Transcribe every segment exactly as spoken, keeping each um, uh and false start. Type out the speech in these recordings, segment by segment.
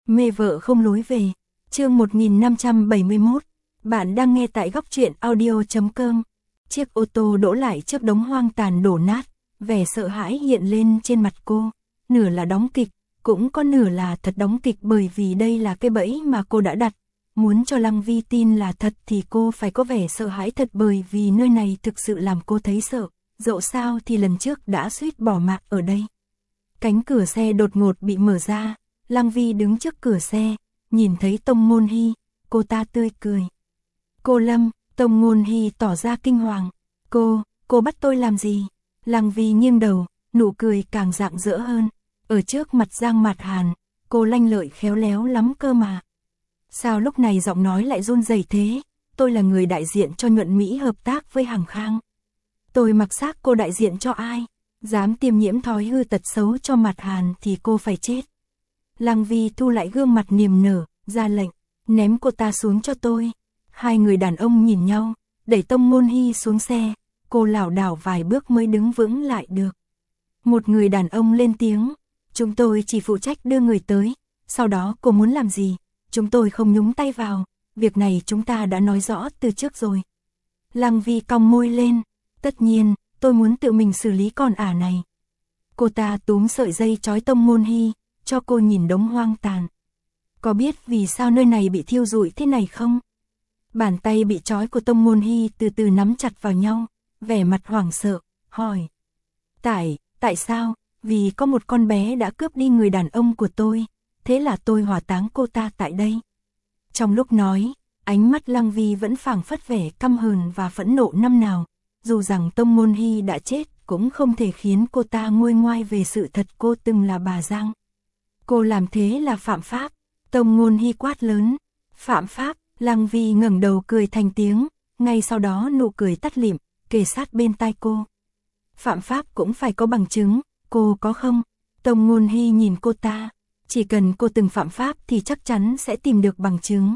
Mê vợ không lối về. Chương một nghìn năm trăm bảy mươi mốt. Bạn đang nghe tại góc truyện audio chấm com. Chiếc ô tô đỗ lại trước đống hoang tàn đổ nát, vẻ sợ hãi hiện lên trên mặt cô. Nửa là đóng kịch, cũng có nửa là thật đóng kịch, bởi vì đây là cái bẫy mà cô đã đặt. Muốn cho Lăng Vi tin là thật thì cô phải có vẻ sợ hãi thật, bởi vì nơi này thực sự làm cô thấy sợ. Dẫu sao thì lần trước đã suýt bỏ mạng ở đây. Cánh cửa xe đột ngột bị mở ra, Lăng Vi đứng trước cửa xe, nhìn thấy Tông Ngôn Hy, cô ta tươi cười. Cô Lâm, Tông Ngôn Hy tỏ ra kinh hoàng. Cô, cô bắt tôi làm gì? Lăng Vi nghiêng đầu, nụ cười càng rạng rỡ hơn. Ở trước mặt Giang Mạt Hàn, cô lanh lợi khéo léo lắm cơ mà. Sao lúc này giọng nói lại run rẩy thế? Tôi là người đại diện cho Nhuận Mỹ hợp tác với Hằng Khang. Tôi mặc xác cô đại diện cho ai? Dám tiêm nhiễm thói hư tật xấu cho Mạt Hàn thì cô phải chết. Lăng Vi thu lại gương mặt niềm nở, ra lệnh, ném cô ta xuống cho tôi. Hai người đàn ông nhìn nhau, đẩy Tông Ngôn Hy xuống xe, cô lảo đảo vài bước mới đứng vững lại được. Một người đàn ông lên tiếng, chúng tôi chỉ phụ trách đưa người tới, sau đó cô muốn làm gì, chúng tôi không nhúng tay vào, việc này chúng ta đã nói rõ từ trước rồi. Lăng Vi cong môi lên, tất nhiên, tôi muốn tự mình xử lý con ả này. Cô ta túm sợi dây trói Tông Ngôn Hy, cho cô nhìn đống hoang tàn. Có biết vì sao nơi này bị thiêu rụi thế này không? Bàn tay bị trói của Tông Ngôn Hy từ từ nắm chặt vào nhau, vẻ mặt hoảng sợ, hỏi. Tại, tại sao? Vì có một con bé đã cướp đi người đàn ông của tôi, thế là tôi hỏa táng cô ta tại đây. Trong lúc nói, ánh mắt Lăng Vi vẫn phảng phất vẻ căm hờn và phẫn nộ năm nào. Dù rằng Tông Ngôn Hy đã chết, cũng không thể khiến cô ta nguôi ngoai về sự thật cô từng là bà Giang. Cô làm thế là phạm pháp. Tông Ngôn Hy quát lớn. Phạm pháp? Lăng Vi ngẩng đầu cười thành tiếng, ngay sau đó nụ cười tắt lịm, kề sát bên tai cô. Phạm pháp cũng phải có bằng chứng, cô có không? Tông Ngôn Hy nhìn cô ta, chỉ cần cô từng phạm pháp thì chắc chắn sẽ tìm được bằng chứng.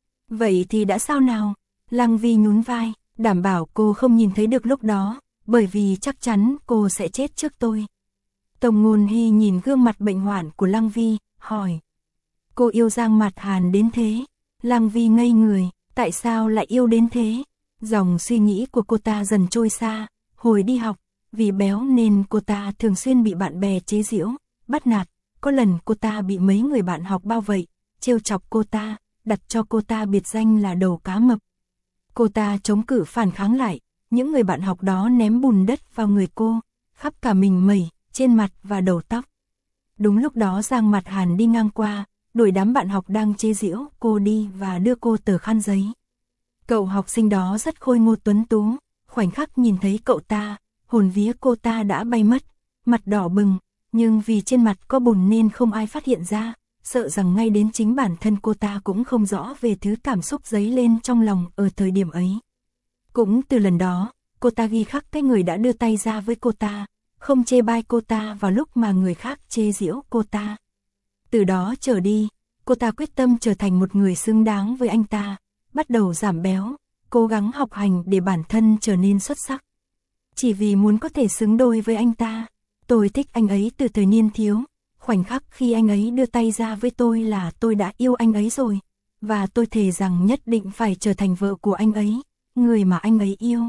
Vậy thì đã sao nào? Lăng Vi nhún vai, đảm bảo cô không nhìn thấy được lúc đó, bởi vì chắc chắn cô sẽ chết trước tôi. Tông Ngôn Hy nhìn gương mặt bệnh hoạn của Lăng Vi, hỏi. Cô yêu Giang Mạt Hàn đến thế? Lăng Vi ngây người, tại sao lại yêu đến thế? Dòng suy nghĩ của cô ta dần trôi xa. Hồi đi học, vì béo nên cô ta thường xuyên bị bạn bè chế giễu, bắt nạt. Có lần cô ta bị mấy người bạn học bao vây, trêu chọc cô ta, đặt cho cô ta biệt danh là đầu cá mập. Cô ta chống cự phản kháng lại, những người bạn học đó ném bùn đất vào người cô, khắp cả mình mẩy, trên mặt và đầu tóc. Đúng lúc đó Giang Mạt Hàn đi ngang qua, đuổi đám bạn học đang chế giễu cô đi và đưa cô tờ khăn giấy. Cậu học sinh đó rất khôi ngô tuấn tú, khoảnh khắc nhìn thấy cậu ta, hồn vía cô ta đã bay mất, mặt đỏ bừng, nhưng vì trên mặt có bùn nên không ai phát hiện ra, sợ rằng ngay đến chính bản thân cô ta cũng không rõ về thứ cảm xúc dấy lên trong lòng ở thời điểm ấy. Cũng từ lần đó, cô ta ghi khắc cái người đã đưa tay ra với cô ta, không chê bai cô ta vào lúc mà người khác chê giễu cô ta. Từ đó trở đi, cô ta quyết tâm trở thành một người xứng đáng với anh ta, bắt đầu giảm béo, cố gắng học hành để bản thân trở nên xuất sắc. Chỉ vì muốn có thể xứng đôi với anh ta, tôi thích anh ấy từ thời niên thiếu, khoảnh khắc khi anh ấy đưa tay ra với tôi là tôi đã yêu anh ấy rồi, và tôi thề rằng nhất định phải trở thành vợ của anh ấy, người mà anh ấy yêu.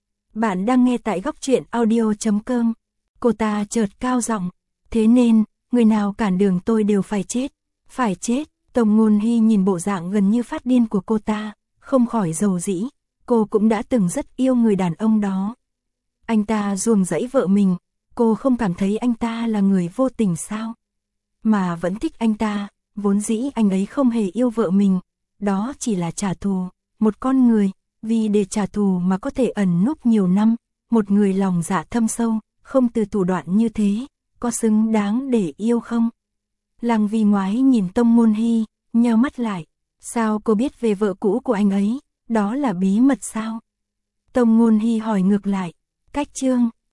Bạn đang nghe tại góc truyện audio chấm com. Cô ta chợt cao giọng, thế nên, người nào cản đường tôi đều phải chết, phải chết. Tông Ngôn Hy nhìn bộ dạng gần như phát điên của cô ta, không khỏi dầu dĩ, cô cũng đã từng rất yêu người đàn ông đó. Anh ta ruồng rẫy vợ mình, cô không cảm thấy anh ta là người vô tình sao? Mà vẫn thích anh ta, vốn dĩ anh ấy không hề yêu vợ mình, đó chỉ là trả thù, một con người, vì để trả thù mà có thể ẩn núp nhiều năm, một người lòng dạ thâm sâu, không từ thủ đoạn như thế, có xứng đáng để yêu không? Lăng Vi ngoái nhìn Tông Ngôn Hy, nheo mắt lại, sao cô biết về vợ cũ của anh ấy, đó là bí mật sao? Tông Ngôn Hy hỏi ngược lại, cách chương.